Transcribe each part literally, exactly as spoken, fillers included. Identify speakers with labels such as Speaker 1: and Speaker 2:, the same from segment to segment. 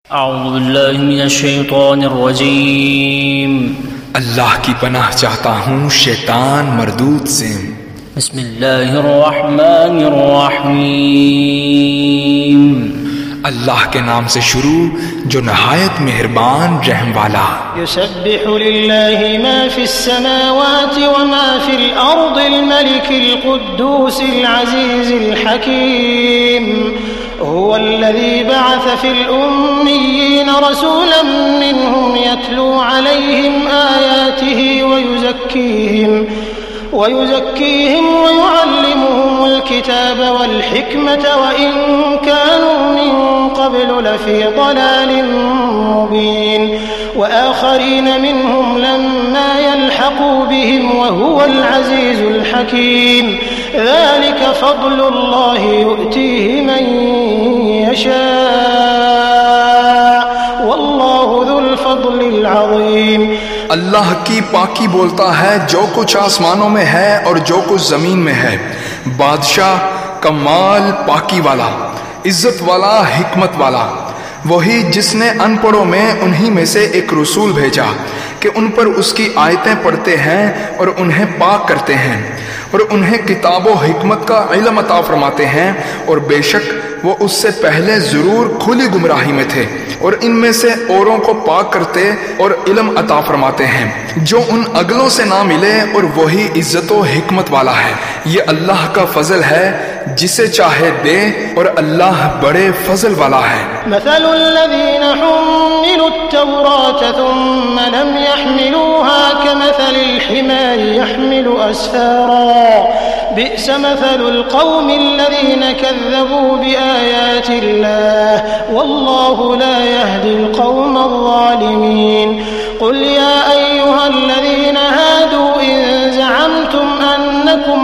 Speaker 1: अऊज़ु बिल्लाहि मिनश्शैतानिर्रजीम।
Speaker 2: अल्लाह की पनाह चाहता हूँ शैतान मरदूद से।
Speaker 1: बिस्मिल्लाहिर्रहमानिर्रहीम।
Speaker 2: अल्लाह के नाम से शुरू जो नहायत मेहरबान रहम वाला।
Speaker 3: युसब्बिहु लिल्लाहि मा फिस्समावाति व मा फिल अर्दिल मलिकिल कुद्दूसिल अज़ीज़िल हकीम। हुवल्लज़ी बअस फिल उम्मिय्यीना रसूलन मिनहुम यत्लू अलैहिम आयातिही व युज़क्कीहिम वयुज़क्कीहिम वयुअल्लिमुहुमुल किताब वल हिकमत व इन कानू मिन क़ब्लु लफ़ी ज़लालिम मुबीन व आख़रीन मिनहुम लम्मा यल्हक़ू बिहिम व हुवल अज़ीज़ुल हकीम। ज़ालिक फ़ज़्लुल्लाहि युअतीहि मन यशा' वल्लाहु ज़ुल फ़ज़्लिल अज़ीम।
Speaker 2: अल्लाह की पाकी बोलता है जो कुछ आसमानों में है और जो कुछ जमीन में है। बादशाह कमाल पाकी वाला, इज्जत वाला, हिकमत वाला, वही जिसने अनपढ़ों में उन्हीं में से एक रसूल भेजा कि उन पर उसकी आयतें पढ़ते हैं और उन्हें पाक करते हैं और उन्हें किताब व हिकमत का इल्म अता फरमाते हैं, और बेशक वो उससे पहले जरूर खुली गुमराही में थे, और इनमें से औरों को पाक करते और इल्म अता फरमाते हैं जो उन अगलों से ना मिले, और वही इज्जत व हिकमत वाला है। ये अल्लाह का फजल है, जिसे चाहे दे, और अल्लाह बड़े फजल वाला है।
Speaker 3: मसलुल्लज़ीना हुम्मिलुत-तौरात थुम्मा लम यहमिलूहा कमसलिल हिमारि यहमिलु अस्फारा बि'स मसलुल क़ौमिल्लज़ीना कज़्ज़बू बिआयातिल्लाह वल्लाहु ला यहदिल क़ौमज़-ज़ालिमीन। क़ुल या अय्युहल्लज़ीना हादू इन ज़अमतुम अन्नकुम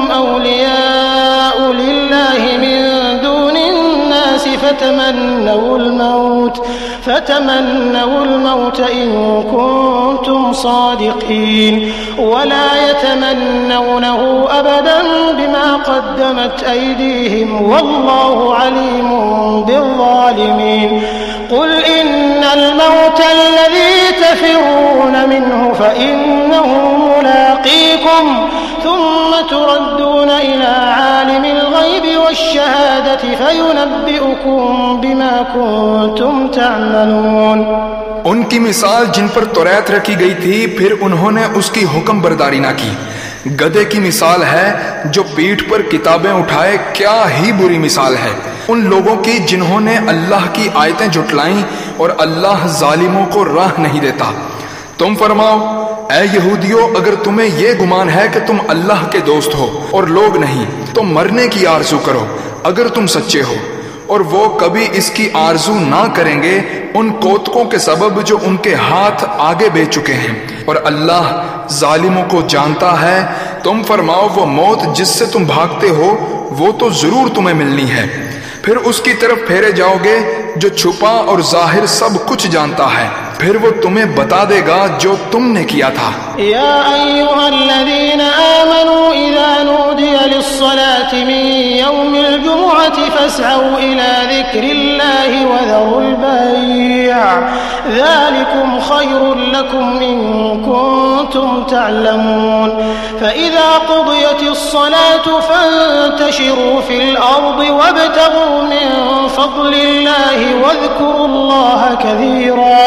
Speaker 3: औलियाउ लिल्लाहि मिन दूनिन नासि फतमन्नवुल मौत फतमन्नवुल मौत इन कुंतुम सादिक़ीन वला यतमन्नवनहु अबदन बिमा क़द्दमत अयदीहिम वल्लाहु अलीमुन बिज़्ज़ालिमीन। क़ुल इन्नल मौतल्लज़ी तफ़िर्रून मिन्हु फ़इन्नहु मुलाक़ीकुम थुम्मा तुरद्दून इला आलिमिल ग़ैबि वश्शहादति फ़युनब्बिउकुम बिमा कुंतुम तअमलून।
Speaker 2: उनकी मिसाल जिन पर तौरात रखी गई थी, फिर उन्होंने उसकी हुक्म बरदारी ना की। गधे की मिसाल है जो पीठ पर किताबें उठाए, क्या ही बुरी मिसाल है उन लोगों की जिन्होंने अल्लाह की आयतें झुटलाईं, और अल्लाह जालिमों को राह नहीं देता। तुम फरमाओ, ऐ यहूदियों, अगर तुम्हें यह गुमान है कि तुम अल्लाह के दोस्त हो और लोग नहीं, तो मरने की आरज़ू करो अगर तुम सच्चे हो, और वो कभी इसकी आरजू ना करेंगे उन कोतकों के सबब जो उनके हाथ आगे बेच चुके हैं, और अल्लाह जालिमों को जानता है। तुम फरमाओ, वो मौत जिससे तुम भागते हो वो तो जरूर तुम्हें मिलनी है, फिर उसकी तरफ फेरे जाओगे जो छुपा और जाहिर सब कुछ जानता है, फिर वो तुम्हें बता देगा जो तुमने किया था।
Speaker 3: या अय्युहल्लज़ीना आमनू इज़ा नूदिया लिस्सलाति मिन यौमिल जुमुअति फस्अऊ इला ज़िक्रिल्लाहि व ज़रुल बैअ ज़ालिकुम खैरुल लकुम इन कुंतुम तअलमून। फ़इज़ा क़ुदियतिस्सलातु फ़ंतशिरू फ़िल अर्दि वब्तगू मिन फ़ज़लिल्लाहि वज़्कुरुल्लाह कसीरा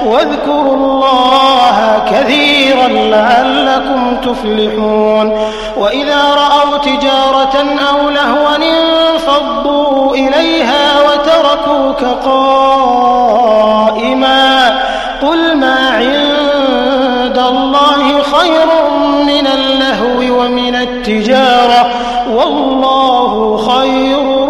Speaker 3: वज़्कुरुल्लाह कसीरन लअल्लकुम तुफ़्लिहून। वइज़ा रअव तिजारतन अव लहवन इंफ़द्दू इलैहा वतरकूक क़ाइमा क़ुल मा इंदल्लाहि खैरुम मिनल लहवी व मिनत तिजारा वल्लाहु खैरुर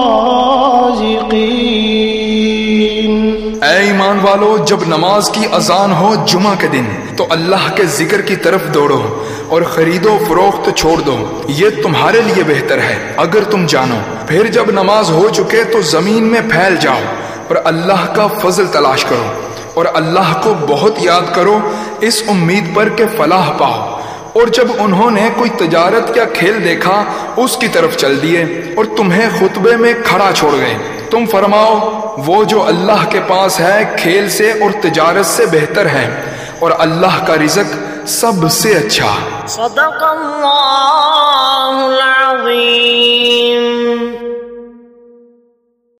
Speaker 3: राज़िक़ीन।
Speaker 2: ऐ ईमान वालो, जब नमाज की अजान हो जुमा के दिन तो अल्लाह के जिक्र की तरफ दौड़ो और खरीदो फरोख्त छोड़ दो, ये तुम्हारे लिए बेहतर है अगर तुम जानो। फिर जब नमाज हो चुके तो जमीन में फैल जाओ और अल्लाह का फजल तलाश करो, और अल्लाह को बहुत याद करो इस उम्मीद पर कि फलाह पाओ। और जब उन्होंने कोई तजारत या खेल देखा उसकी तरफ चल दिए और तुम्हें खुतबे में खड़ा छोड़ गए, तुम फरमाओ वो जो अल्लाह के पास है खेल से और तिजारत से बेहतर है, और अल्लाह का रिज़्क सबसे अच्छा।
Speaker 4: सदक़ल्लाहुल